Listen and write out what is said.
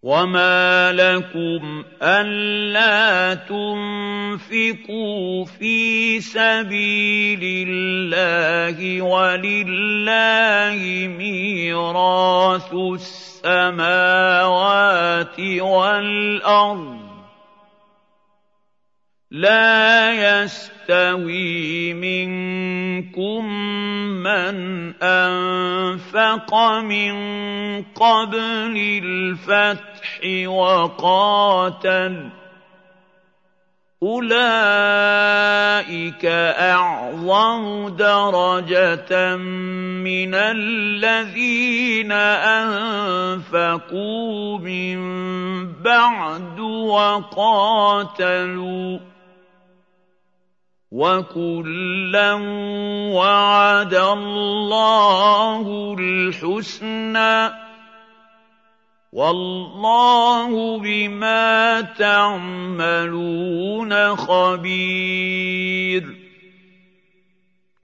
وَمَا لَكُمْ أَلَّا تُنفِقُوا فِي سَبِيلِ اللَّهِ وَلِلَّهِ مِيرَاثُ السَّمَاوَاتِ وَالْأَرْضِ ۚ لَا يَسْتَوِي مِنكُم مَّنْ أَنفَقَ مِن قَبْلِ الْفَتْحِ وَقَاتَلَ ۚ أُولَٰئِكَ أَعْظَمُ دَرَجَةً مِّنَ الَّذِينَ أَنفَقُوا مِن بَعْدُ وَقَاتَلُوا ۚ وَكُلًّا وَعَدَ اللَّهُ الْحُسْنَىٰ ۚ وَاللَّهُ بِمَا تَعْمَلُونَ خَبِيرٌ